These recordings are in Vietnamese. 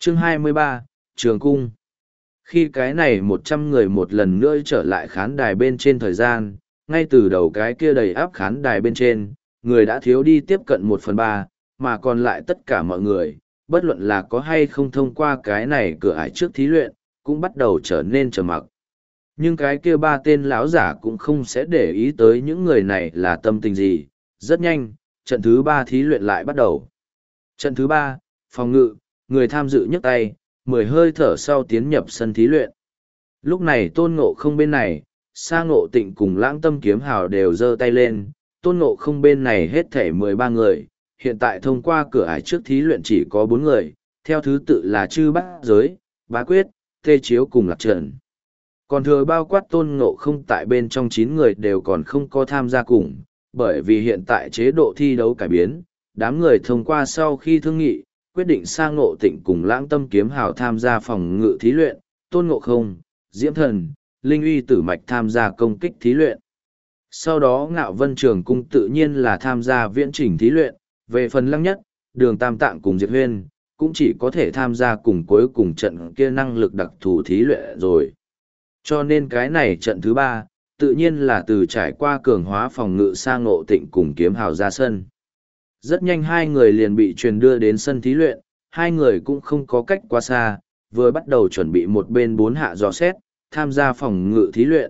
Chương 23, Trường Cung. Khi cái này 100 người một lần nữa trở lại khán đài bên trên thời gian, ngay từ đầu cái kia đầy áp khán đài bên trên, người đã thiếu đi tiếp cận 1/3, mà còn lại tất cả mọi người, bất luận là có hay không thông qua cái này cửa ải trước thí luyện, cũng bắt đầu trở nên trầm mặc. Nhưng cái kia ba tên lão giả cũng không sẽ để ý tới những người này là tâm tình gì. Rất nhanh, trận thứ 3 thí luyện lại bắt đầu. Trận thứ 3, phòng ngự, người tham dự nhấc tay, 10 hơi thở sau tiến nhập sân thí luyện. Lúc này Tôn Ngộ Không bên này, Sa Ngộ Tịnh cùng Lãng Tâm Kiếm Hào đều giơ tay lên. Tôn Ngộ Không bên này hết thể 13 người, hiện tại thông qua cửa ải trước thí luyện chỉ có 4 người, theo thứ tự là Chư Bát Giới, Bá Quyết, Tê Chiếu cùng Lạc Trần. Còn thừa bao quát Tôn Ngộ Không tại bên trong 9 người đều còn không có tham gia cùng, bởi vì hiện tại chế độ thi đấu cải biến, đám người thông qua sau khi thương nghị, quyết định Sa Ngộ Tịnh cùng Lãng Tâm Kiếm Hào tham gia phòng ngự thí luyện, Tôn Ngộ Không, Diễm Thần, Linh Uy Tử Mạch tham gia công kích thí luyện. Sau đó Ngạo Vân Trường Cung tự nhiên là tham gia viễn chỉnh thí luyện, về phần Lăng Nhất, Đường Tam Tạng cùng Diệt Huyên, cũng chỉ có thể tham gia cùng cuối cùng trận kia năng lực đặc thù thí luyện rồi. Cho nên cái này trận thứ 3, tự nhiên là từ trải qua cường hóa phòng ngự Sa Ngộ Tịnh cùng Kiếm Hào ra sân. Rất nhanh hai người liền bị truyền đưa đến sân thí luyện, hai người cũng không có cách quá xa, vừa bắt đầu chuẩn bị một bên 4 hạ dò xét, tham gia phòng ngự thí luyện,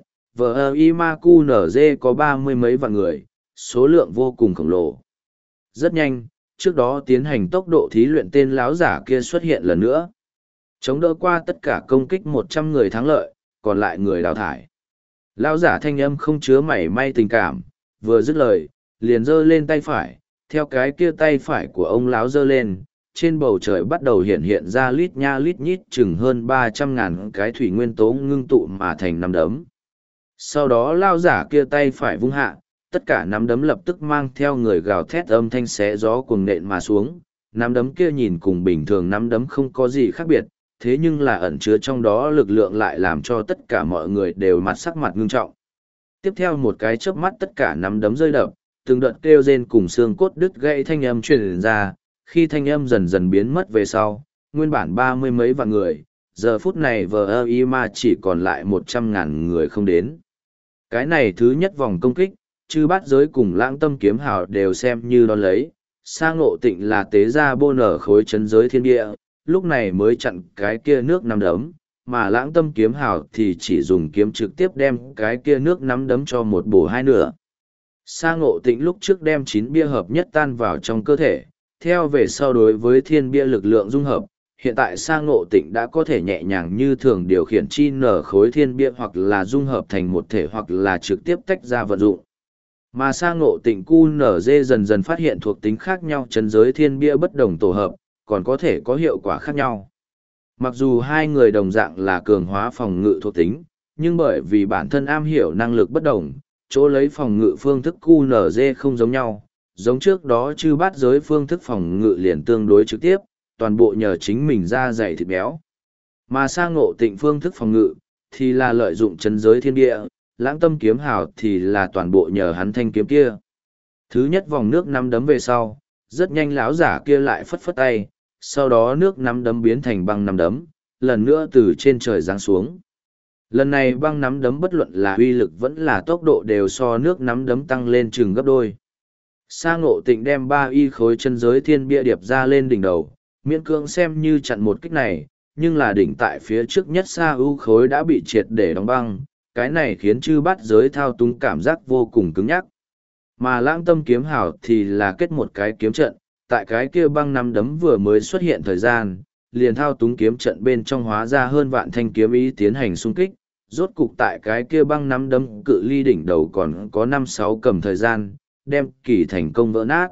VIMAQNZ có 30 mấy vạn người, số lượng vô cùng khổng lồ. Rất nhanh, trước đó tiến hành tốc độ thí luyện tên láo giả kia xuất hiện lần nữa. Chống đỡ qua tất cả công kích 100 người thắng lợi, còn lại người đào thải. Lão giả thanh âm không chứa mảy may tình cảm, vừa dứt lời, liền giơ lên tay phải, theo cái kia tay phải của ông lão giơ lên, trên bầu trời bắt đầu hiện hiện ra lít nha lít nhít chừng hơn 300.000 cái thủy nguyên tố ngưng tụ mà thành nắm đấm. Sau đó lão giả kia tay phải vung hạ, tất cả nắm đấm lập tức mang theo người gào thét âm thanh xé gió cuồng nện mà xuống, nắm đấm kia nhìn cùng bình thường nắm đấm không có gì khác biệt, thế nhưng là ẩn chứa trong đó lực lượng lại làm cho tất cả mọi người đều mặt sắc mặt ngưng trọng. Tiếp theo một cái chớp mắt tất cả nắm đấm rơi đập, từng đợt kêu rên cùng xương cốt đứt gãy thanh âm truyền ra, khi thanh âm dần dần biến mất về sau, nguyên bản 30 mấy vạn người, giờ phút này VIMA chỉ còn lại 100.000 người không đến. Cái này thứ nhất vòng công kích, Chư Bát Giới cùng Lãng Tâm Kiếm Hào đều xem như đón lấy, Sa Ngộ Tịnh là tế gia bô nở khối chấn giới thiên địa, lúc này mới chặn cái kia nước nắm đấm, mà Lãng Tâm Kiếm Hào thì chỉ dùng kiếm trực tiếp đem cái kia nước nắm đấm cho một bổ hai nửa. Sa Ngộ Tịnh lúc trước đem 9 bia hợp nhất tan vào trong cơ thể, theo về sau đối với thiên bia lực lượng dung hợp, hiện tại Sa Ngộ Tịnh đã có thể nhẹ nhàng như thường điều khiển chi nở khối thiên bia hoặc là dung hợp thành một thể hoặc là trực tiếp tách ra vận dụng. Mà Sa Ngộ Tịnh QNZ dần dần phát hiện thuộc tính khác nhau chấn giới thiên bia bất đồng tổ hợp, còn có thể có hiệu quả khác nhau. Mặc dù hai người đồng dạng là cường hóa phòng ngự thuộc tính, nhưng bởi vì bản thân am hiểu năng lực bất đồng, chỗ lấy phòng ngự phương thức QNZ không giống nhau. Giống trước đó Chư Bát Giới phương thức phòng ngự liền tương đối trực tiếp, toàn bộ nhờ chính mình ra dày thịt béo. Mà Sa Ngộ Tịnh phương thức phòng ngự, thì là lợi dụng chấn giới thiên địa, Lãng Tâm Kiếm Hào thì là toàn bộ nhờ hắn thanh kiếm kia. Thứ nhất vòng nước nắm đấm về sau, rất nhanh lão giả kia lại phất phất tay, sau đó nước nắm đấm biến thành băng nắm đấm, lần nữa từ trên trời giáng xuống. Lần này băng nắm đấm bất luận là uy lực vẫn là tốc độ đều so nước nắm đấm tăng lên chừng gấp đôi. Sa Ngộ Tịnh đem 3 y khối chân giới thiên bia điệp ra lên đỉnh đầu, miễn cưỡng xem như chặn một kích này, nhưng là đỉnh tại phía trước nhất Sa ưu khối đã bị triệt để đóng băng, cái này khiến Chư Bát Giới thao túng cảm giác vô cùng cứng nhắc. Mà Lãng Tâm Kiếm Hào thì là kết một cái kiếm trận, tại cái kia băng nắm đấm vừa mới xuất hiện thời gian, liền thao túng kiếm trận bên trong hóa ra hơn vạn thanh kiếm ý tiến hành xung kích, rốt cục tại cái kia băng nắm đấm cự ly đỉnh đầu còn có 5-6 cầm thời gian, đem kỳ thành công vỡ nát.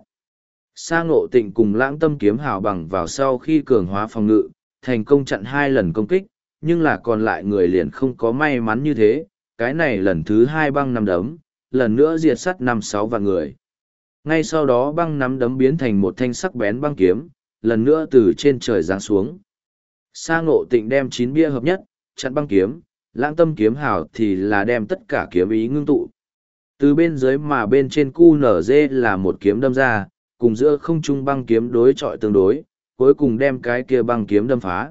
Sa Ngộ Tịnh cùng Lãng Tâm Kiếm Hào bằng vào sau khi cường hóa phòng ngự, thành công chặn 2 lần công kích, nhưng là còn lại người liền không có may mắn như thế, cái này lần thứ 2 băng nắm đấm, lần nữa diệt sát 5-6 vạn người. Ngay sau đó băng nắm đấm biến thành một thanh sắc bén băng kiếm, lần nữa từ trên trời giáng xuống. Sa Ngộ Tịnh đem 9 bia hợp nhất, chặn băng kiếm, Lãng Tâm Kiếm Hào thì là đem tất cả kiếm ý ngưng tụ. Từ bên dưới mà bên trên QNZ là một kiếm đâm ra, cùng giữa không trung băng kiếm đối chọi tương đối, cuối cùng đem cái kia băng kiếm đâm phá.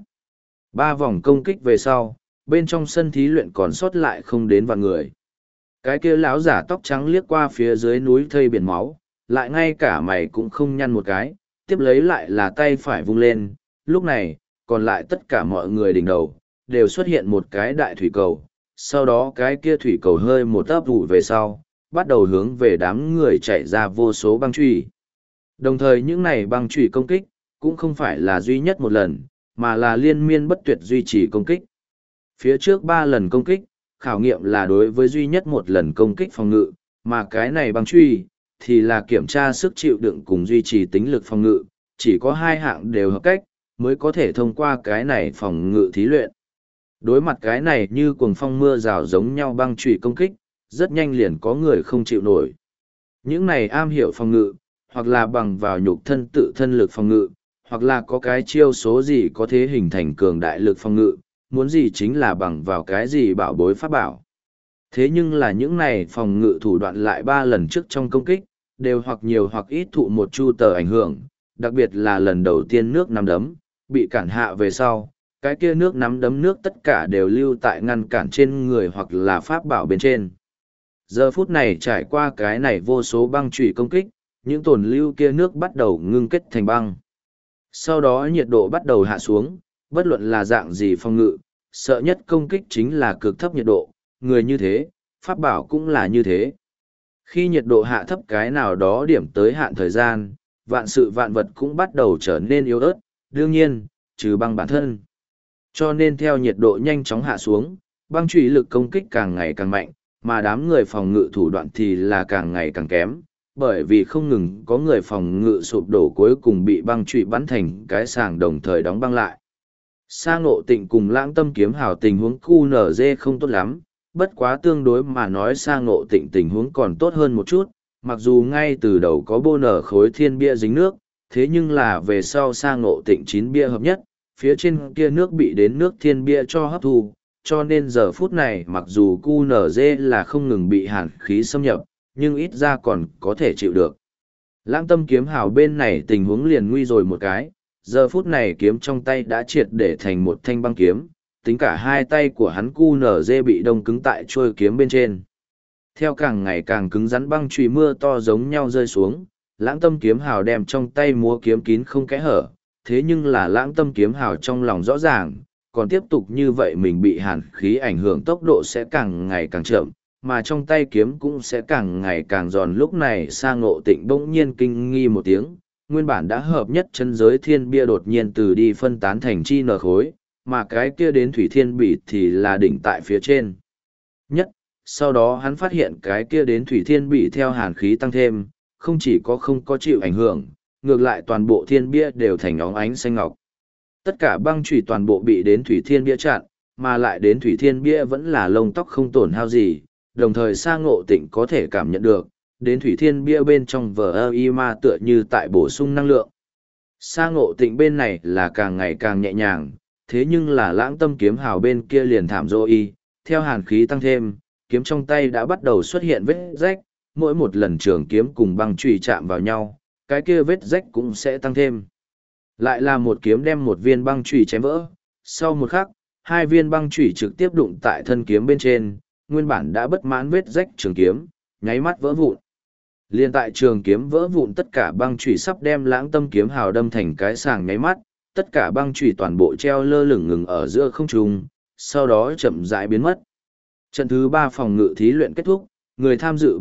3 vòng công kích về sau, bên trong sân thí luyện còn sót lại không đến vạn người. Cái kia lão giả tóc trắng liếc qua phía dưới núi thây biển máu, lại ngay cả mày cũng không nhăn một cái, tiếp lấy lại là tay phải vung lên. Lúc này, còn lại tất cả mọi người đỉnh đầu, đều xuất hiện một cái đại thủy cầu. Sau đó cái kia thủy cầu hơi một ấp ủ về sau, bắt đầu hướng về đám người chạy ra vô số băng chùy. Đồng thời những này băng chùy công kích, cũng không phải là duy nhất một lần, mà là liên miên bất tuyệt duy trì công kích. Phía trước 3 lần công kích, khảo nghiệm là đối với duy nhất một lần công kích phòng ngự, mà cái này băng chùy thì là kiểm tra sức chịu đựng cùng duy trì tính lực phòng ngự, chỉ có 2 hạng đều hợp cách, mới có thể thông qua cái này phòng ngự thí luyện. Đối mặt cái này như cuồng phong mưa rào giống nhau băng chùy công kích, rất nhanh liền có người không chịu nổi. Những này am hiểu phòng ngự, hoặc là bằng vào nhục thân tự thân lực phòng ngự, hoặc là có cái chiêu số gì có thể hình thành cường đại lực phòng ngự, muốn gì chính là bằng vào cái gì bảo bối pháp bảo. Thế nhưng là những này phòng ngự thủ đoạn lại 3 lần trước trong công kích, đều hoặc nhiều hoặc ít thụ một chu tờ ảnh hưởng, đặc biệt là lần đầu tiên nước nắm đấm, bị cản hạ về sau, cái kia nước nắm đấm nước tất cả đều lưu tại ngăn cản trên người hoặc là pháp bảo bên trên. Giờ phút này trải qua cái này vô số băng chùy công kích, những tồn lưu kia nước bắt đầu ngưng kết thành băng. Sau đó nhiệt độ bắt đầu hạ xuống, bất luận là dạng gì phòng ngự, sợ nhất công kích chính là cực thấp nhiệt độ, người như thế, pháp bảo cũng là như thế. Khi nhiệt độ hạ thấp cái nào đó điểm tới hạn thời gian, vạn sự vạn vật cũng bắt đầu trở nên yếu ớt, đương nhiên, trừ băng bản thân. Cho nên theo nhiệt độ nhanh chóng hạ xuống, băng chùy lực công kích càng ngày càng mạnh, mà đám người phòng ngự thủ đoạn thì là càng ngày càng kém, bởi vì không ngừng có người phòng ngự sụp đổ cuối cùng bị băng chùy bắn thành cái sàng đồng thời đóng băng lại. Sa Ngộ Tịnh cùng Lãng Tâm Kiếm Hào tình huống QNZ không tốt lắm, bất quá tương đối mà nói Sa Ngộ Tịnh tình huống còn tốt hơn một chút, mặc dù ngay từ đầu có bô nở khối thiên bia dính nước, thế nhưng là về sau Sa Ngộ Tịnh 9 bia hợp nhất, phía trên kia nước bị đến nước thiên bia cho hấp thu, cho nên giờ phút này mặc dù QNZ là không ngừng bị hàn khí xâm nhập, nhưng ít ra còn có thể chịu được. Lãng Tâm Kiếm Hào bên này tình huống liền nguy rồi một cái, giờ phút này kiếm trong tay đã triệt để thành một thanh băng kiếm, tính cả hai tay của hắn QNZ bị đông cứng tại trôi kiếm bên trên. Theo càng ngày càng cứng rắn băng chùy mưa to giống nhau rơi xuống, Lãng Tâm Kiếm Hào đem trong tay múa kiếm kín không kẽ hở, thế nhưng là Lãng Tâm Kiếm Hào trong lòng rõ ràng, còn tiếp tục như vậy mình bị hàn khí ảnh hưởng tốc độ sẽ càng ngày càng chậm, mà trong tay kiếm cũng sẽ càng ngày càng giòn. Lúc này Sa Ngộ Tịnh bỗng nhiên kinh nghi một tiếng, nguyên bản đã hợp nhất chân giới thiên bia đột nhiên từ đi phân tán thành chi nở khối, mà cái kia đến thủy thiên bỉ thì là đỉnh tại phía trên nhất. Sau đó hắn phát hiện cái kia đến thủy thiên bỉ theo hàn khí tăng thêm, không chỉ có không có chịu ảnh hưởng, ngược lại toàn bộ thiên bia đều thành óng ánh xanh ngọc. Tất cả băng chùy toàn bộ bị đến thủy thiên bia chặn, mà lại đến thủy thiên bia vẫn là lông tóc không tổn hao gì, đồng thời Sa Ngộ Tịnh có thể cảm nhận được, đến thủy thiên bia bên trong VIMA tựa như tại bổ sung năng lượng. Sa Ngộ Tịnh bên này là càng ngày càng nhẹ nhàng, thế nhưng là Lãng Tâm Kiếm Hào bên kia liền thảm rồi, theo hàn khí tăng thêm, kiếm trong tay đã bắt đầu xuất hiện vết rách, mỗi một lần trường kiếm cùng băng chùy chạm vào nhau, cái kia vết rách cũng sẽ tăng thêm. Lại là một kiếm đem một viên băng chùy chém vỡ, sau một khắc, 2 viên băng chùy trực tiếp đụng tại thân kiếm bên trên, nguyên bản đã bất mãn vết rách trường kiếm, nháy mắt vỡ vụn. Liên tại trường kiếm vỡ vụn, tất cả băng chùy sắp đem Lãng Tâm Kiếm Hào đâm thành cái sàng nháy mắt, tất cả băng chùy toàn bộ treo lơ lửng ngừng ở giữa không trung, sau đó chậm rãi biến mất. Trận thứ 3 phòng ngự thí luyện kết thúc, người tham dự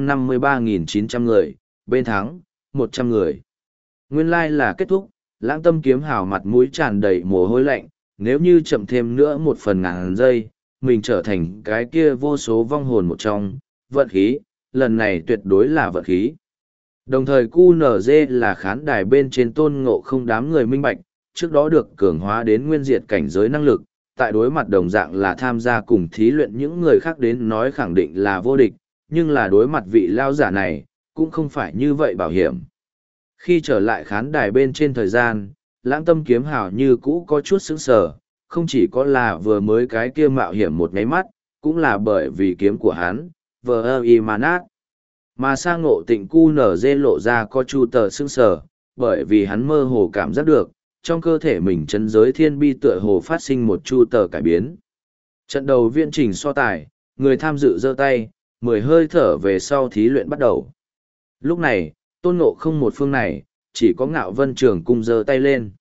353.900 người, bên thắng 100 người. Nguyên lai là kết thúc, Lãng Tâm Kiếm Hào mặt mũi tràn đầy mồ hôi lạnh, nếu như chậm thêm nữa 1/1000 giây, mình trở thành cái kia vô số vong hồn một trong, vận khí, lần này tuyệt đối là vận khí. Đồng thời QNZ là khán đài bên trên Tôn Ngộ Không đám người minh bạch, trước đó được cường hóa đến nguyên diệt cảnh giới năng lực, tại đối mặt đồng dạng là tham gia cùng thí luyện những người khác đến nói khẳng định là vô địch, nhưng là đối mặt vị lao giả này, cũng không phải như vậy bảo hiểm. Khi trở lại khán đài bên trên thời gian, Lãng Tâm Kiếm Hào như cũ có chút sững sờ, không chỉ có là vừa mới cái kia mạo hiểm một nháy mắt, cũng là bởi vì kiếm của hắn, VIMA. Mà Sa Ngộ Tịnh QNZ lộ ra có chu tờ sững sờ, bởi vì hắn mơ hồ cảm giác được, trong cơ thể mình chấn giới thiên bi tựa hồ phát sinh một chu tờ cải biến. Trận đầu viễn trình so tài, người tham dự giơ tay, 10 hơi thở về sau thí luyện bắt đầu. Lúc này, Tôn Ngộ không một phương này, chỉ có Ngạo Vân Trường Cung giơ tay lên.